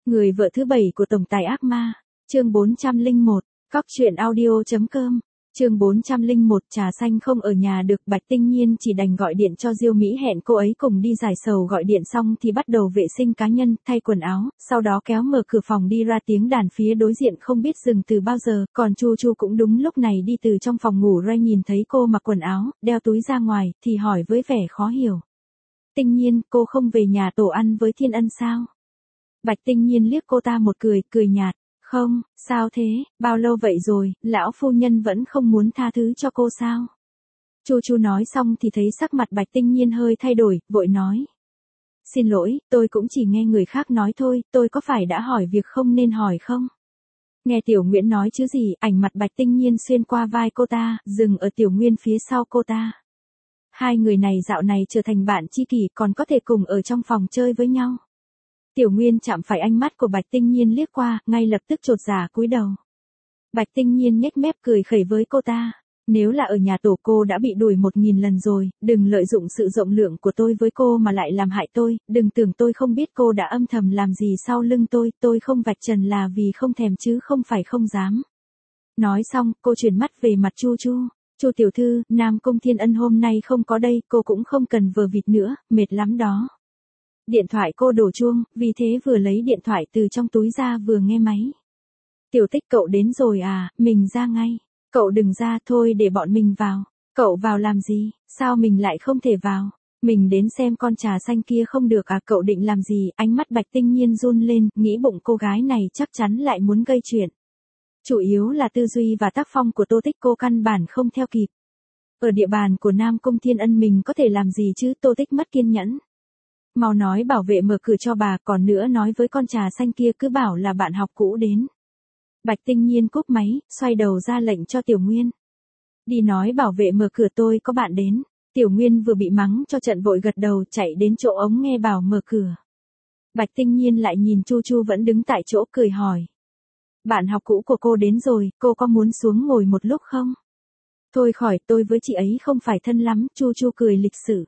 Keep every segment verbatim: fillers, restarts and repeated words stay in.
Người vợ thứ bảy của tổng tài ác ma, chương bốn trăm lẻ một, cóc truyện audio chấm com. Chương bốn trăm lẻ một, Trà Xanh không ở nhà được, Bạch Tinh Nhiên chỉ đành gọi điện cho Diêu Mỹ hẹn cô ấy cùng đi giải sầu. Gọi điện xong thì bắt đầu vệ sinh cá nhân, thay quần áo, sau đó kéo mở cửa phòng đi ra. Tiếng đàn phía đối diện không biết dừng từ bao giờ, còn Chu Chu cũng đúng lúc này đi từ trong phòng ngủ ra, nhìn thấy cô mặc quần áo, đeo túi ra ngoài, thì hỏi với vẻ khó hiểu. Tinh Nhiên, cô không về nhà tổ ăn với Thiên Ân sao? Bạch Tinh Nhiên liếc cô ta một cười, cười nhạt. Không, sao thế, bao lâu vậy rồi, lão phu nhân vẫn không muốn tha thứ cho cô sao? Chu Chu nói xong thì thấy sắc mặt Bạch Tinh Nhiên hơi thay đổi, vội nói. Xin lỗi, tôi cũng chỉ nghe người khác nói thôi, tôi có phải đã hỏi việc không nên hỏi không? Nghe Tiểu Nguyễn nói chứ gì, ảnh mặt Bạch Tinh Nhiên xuyên qua vai cô ta, dừng ở Tiểu Nguyên phía sau cô ta. Hai người này dạo này trở thành bạn tri kỷ, còn có thể cùng ở trong phòng chơi với nhau. Tiểu Nguyên chạm phải ánh mắt của Bạch Tinh Nhiên liếc qua, ngay lập tức chột dạ cúi đầu. Bạch Tinh Nhiên nhếch mép cười khẩy với cô ta. Nếu là ở nhà tổ cô đã bị đuổi một nghìn lần rồi, đừng lợi dụng sự rộng lượng của tôi với cô mà lại làm hại tôi, đừng tưởng tôi không biết cô đã âm thầm làm gì sau lưng tôi, tôi không vạch trần là vì không thèm chứ không phải không dám. Nói xong, cô chuyển mắt về mặt Chu Chu. Chu tiểu thư, Nam Cung Thiên Ân hôm nay không có đây, cô cũng không cần vờ vịt nữa, mệt lắm đó. Điện thoại cô đổ chuông, vì thế vừa lấy điện thoại từ trong túi ra vừa nghe máy. Tiểu Tích, cậu đến rồi à, mình ra ngay. Cậu đừng ra, thôi để bọn mình vào. Cậu vào làm gì, sao mình lại không thể vào? Mình đến xem con Trà Xanh kia không được à, cậu định làm gì? Ánh mắt Bạch Tinh Nhiên run lên, nghĩ bụng cô gái này chắc chắn lại muốn gây chuyện. Chủ yếu là tư duy và tác phong của Tô Tích cô căn bản không theo kịp. Ở địa bàn của Nam Cung Thiên Ân mình có thể làm gì chứ? Tô Tích mất kiên nhẫn. Mau nói bảo vệ mở cửa cho bà, còn nữa nói với con Trà Xanh kia cứ bảo là bạn học cũ đến. Bạch Tinh Nhiên cúp máy, xoay đầu ra lệnh cho Tiểu Nguyên. Đi nói bảo vệ mở cửa, tôi có bạn đến. Tiểu Nguyên vừa bị mắng cho trận vội gật đầu, chạy đến chỗ ống nghe bảo mở cửa. Bạch Tinh Nhiên lại nhìn Chu Chu vẫn đứng tại chỗ, cười hỏi. Bạn học cũ của cô đến rồi, cô có muốn xuống ngồi một lúc không? Thôi khỏi, tôi với chị ấy không phải thân lắm, Chu Chu cười lịch sự.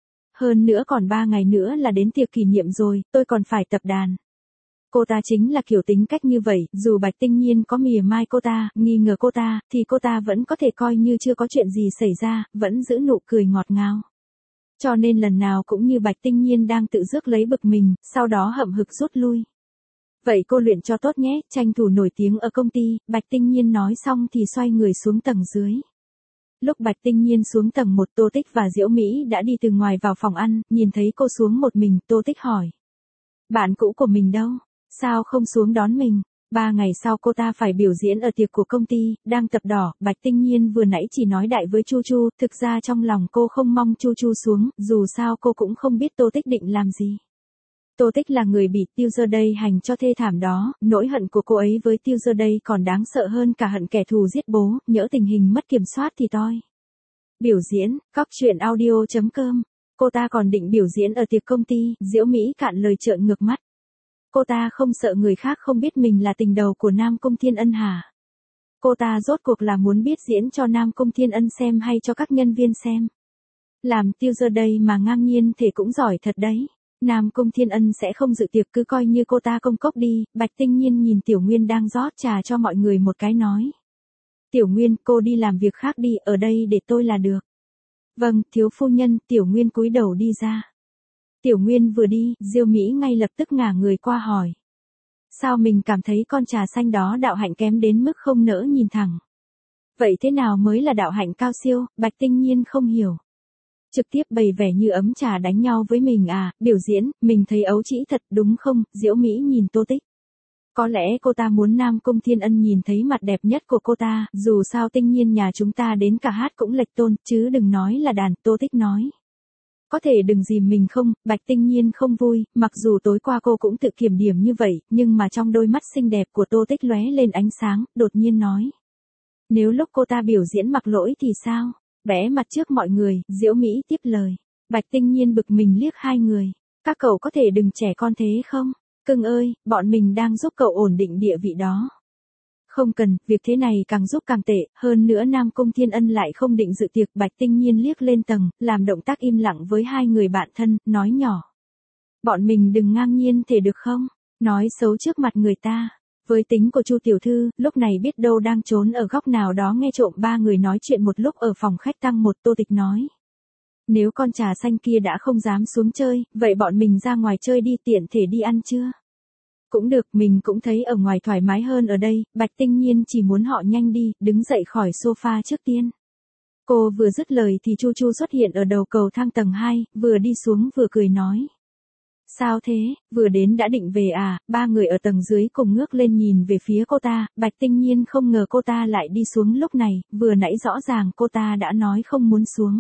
Hơn nữa còn ba ngày nữa là đến tiệc kỷ niệm rồi, tôi còn phải tập đàn. Cô ta chính là kiểu tính cách như vậy, dù Bạch Tinh Nhiên có mỉa mai cô ta, nghi ngờ cô ta, thì cô ta vẫn có thể coi như chưa có chuyện gì xảy ra, vẫn giữ nụ cười ngọt ngào. Cho nên lần nào cũng như Bạch Tinh Nhiên đang tự rước lấy bực mình, sau đó hậm hực rút lui. Vậy cô luyện cho tốt nhé, tranh thủ nổi tiếng ở công ty, Bạch Tinh Nhiên nói xong thì xoay người xuống tầng dưới. Lúc Bạch Tinh Nhiên xuống tầng một, Tô Tích và Diễu Mỹ đã đi từ ngoài vào phòng ăn, nhìn thấy cô xuống một mình, Tô Tích hỏi. Bạn cũ của mình đâu? Sao không xuống đón mình? Ba ngày sau cô ta phải biểu diễn ở tiệc của công ty, đang tập đỏ. Bạch Tinh Nhiên vừa nãy chỉ nói đại với Chu Chu, thực ra trong lòng cô không mong Chu Chu xuống, dù sao cô cũng không biết Tô Tích định làm gì. Tô Tích là người bị Tiêu Giờ Đây hành cho thê thảm đó, nỗi hận của cô ấy với Tiêu Giờ Đây còn đáng sợ hơn cả hận kẻ thù giết bố, nhỡ tình hình mất kiểm soát thì toi. Biểu diễn, cóc truyện audio chấm com. Cô ta còn định biểu diễn ở tiệc công ty, Diễu Mỹ cạn lời trợn ngược mắt. Cô ta không sợ người khác không biết mình là tình đầu của Nam Cung Thiên Ân hả? Cô ta rốt cuộc là muốn biết diễn cho Nam Cung Thiên Ân xem hay cho các nhân viên xem? Làm Tiêu Giờ Đây mà ngang nhiên thì cũng giỏi thật đấy. Nam Cung Thiên Ân sẽ không dự tiệc, cứ coi như cô ta công cốc đi. Bạch Tinh Nhiên nhìn Tiểu Nguyên đang rót trà cho mọi người một cái nói. Tiểu Nguyên, cô đi làm việc khác đi, ở đây để tôi là được. Vâng, thiếu phu nhân. Tiểu Nguyên cúi đầu đi ra. Tiểu Nguyên vừa đi, Diêu Mỹ ngay lập tức ngả người qua hỏi. Sao mình cảm thấy con Trà Xanh đó đạo hạnh kém đến mức không nỡ nhìn thẳng? Vậy thế nào mới là đạo hạnh cao siêu? Bạch Tinh Nhiên không hiểu. Trực tiếp bày vẻ như ấm trà đánh nhau với mình à, biểu diễn, mình thấy ấu trĩ thật đúng không? Diễu Mỹ nhìn Tô Tích. Có lẽ cô ta muốn Nam Cung Thiên Ân nhìn thấy mặt đẹp nhất của cô ta, dù sao Tinh Nhiên nhà chúng ta đến cả hát cũng lệch tôn, chứ đừng nói là đàn, Tô Tích nói. Có thể đừng dìm mình không? Bạch Tinh Nhiên không vui, mặc dù tối qua cô cũng tự kiểm điểm như vậy, nhưng mà trong đôi mắt xinh đẹp của Tô Tích lóe lên ánh sáng, đột nhiên nói. Nếu lúc cô ta biểu diễn mặc lỗi thì sao? Bẽ mặt trước mọi người, Diễu Mỹ tiếp lời. Bạch Tinh Nhiên bực mình liếc hai người. Các cậu có thể đừng trẻ con thế không? Cưng ơi, bọn mình đang giúp cậu ổn định địa vị đó. Không cần, việc thế này càng giúp càng tệ, hơn nữa Nam Cung Thiên Ân lại không định dự tiệc. Bạch Tinh Nhiên liếc lên tầng, làm động tác im lặng với hai người bạn thân, nói nhỏ. Bọn mình đừng ngang nhiên thể được không? Nói xấu trước mặt người ta. Với tính của Chu tiểu thư, lúc này biết đâu đang trốn ở góc nào đó nghe trộm ba người nói chuyện một lúc ở phòng khách tăng một. Tô Tịch nói. Nếu con trà xanh kia đã không dám xuống chơi, vậy bọn mình ra ngoài chơi đi, tiện thể đi ăn chưa? Cũng được, mình cũng thấy ở ngoài thoải mái hơn ở đây. Bạch Tinh Nhiên chỉ muốn họ nhanh đi, đứng dậy khỏi sofa trước tiên. Cô vừa dứt lời thì Chu Chu xuất hiện ở đầu cầu thang tầng hai, vừa đi xuống vừa cười nói. Sao thế, vừa đến đã định về à? Ba người ở tầng dưới cùng ngước lên nhìn về phía cô ta. Bạch Tinh Nhiên không ngờ cô ta lại đi xuống lúc này, vừa nãy rõ ràng cô ta đã nói không muốn xuống.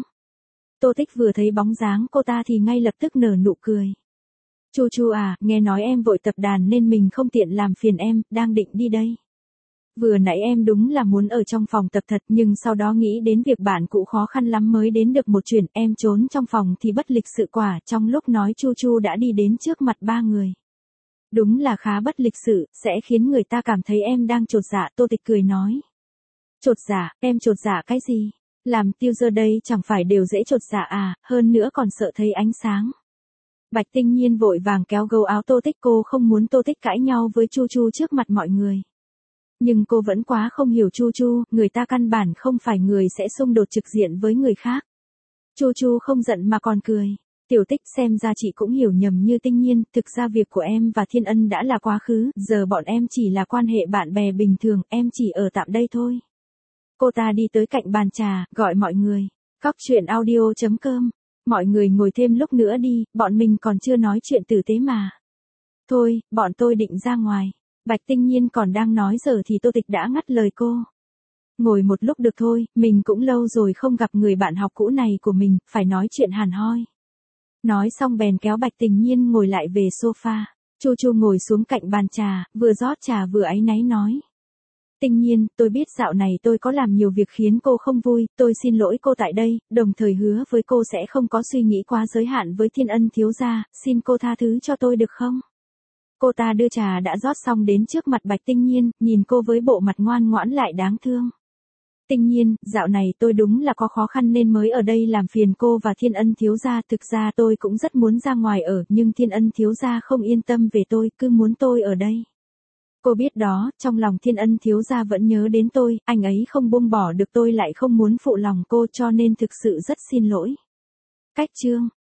Tô Tích vừa thấy bóng dáng cô ta thì ngay lập tức nở nụ cười. Chu Chu à, nghe nói em vội tập đàn nên mình không tiện làm phiền em, đang định đi đây. Vừa nãy em đúng là muốn ở trong phòng tập thật, nhưng sau đó nghĩ đến việc bạn cũ khó khăn lắm mới đến được một chuyện, em trốn trong phòng thì bất lịch sự quả. Trong lúc nói Chu Chu đã đi đến trước mặt ba người. Đúng là khá bất lịch sự, sẽ khiến người ta cảm thấy em đang chột dạ. Tô Tịch cười nói. Chột dạ, em chột dạ cái gì? Làm tiêu giờ đây chẳng phải đều dễ chột dạ à, hơn nữa còn sợ thấy ánh sáng. Bạch Tinh Nhiên vội vàng kéo gấu áo Tô Tích, cô không muốn Tô Tích cãi nhau với Chu Chu trước mặt mọi người. Nhưng cô vẫn quá không hiểu Chu Chu, người ta căn bản không phải người sẽ xung đột trực diện với người khác. Chu Chu không giận mà còn cười. Tiểu Tích, xem ra chị cũng hiểu nhầm như Tinh Nhiên, thực ra việc của em và Thiên Ân đã là quá khứ, giờ bọn em chỉ là quan hệ bạn bè bình thường, em chỉ ở tạm đây thôi. Cô ta đi tới cạnh bàn trà, gọi mọi người. Cóc truyện audio chấm com. Mọi người ngồi thêm lúc nữa đi, bọn mình còn chưa nói chuyện tử tế mà. Thôi, bọn tôi định ra ngoài. Bạch Tinh Nhiên còn đang nói giờ thì Tô Tịch đã ngắt lời cô. Ngồi một lúc được thôi, mình cũng lâu rồi không gặp người bạn học cũ này của mình, phải nói chuyện hàn hoi. Nói xong bèn kéo Bạch Tinh Nhiên ngồi lại về sofa. Chu Chu ngồi xuống cạnh bàn trà, vừa rót trà vừa áy náy nói. Tinh Nhiên, tôi biết dạo này tôi có làm nhiều việc khiến cô không vui, tôi xin lỗi cô tại đây, đồng thời hứa với cô sẽ không có suy nghĩ quá giới hạn với Thiên Ân thiếu gia, xin cô tha thứ cho tôi được không? Cô ta đưa trà đã rót xong đến trước mặt Bạch Tinh Nhiên, nhìn cô với bộ mặt ngoan ngoãn lại đáng thương. Tinh Nhiên, dạo này tôi đúng là có khó khăn nên mới ở đây làm phiền cô và Thiên Ân thiếu gia, thực ra tôi cũng rất muốn ra ngoài ở, nhưng Thiên Ân thiếu gia không yên tâm về tôi, cứ muốn tôi ở đây. Cô biết đó, trong lòng Thiên Ân thiếu gia vẫn nhớ đến tôi, anh ấy không buông bỏ được tôi lại không muốn phụ lòng cô cho nên thực sự rất xin lỗi. Cách chương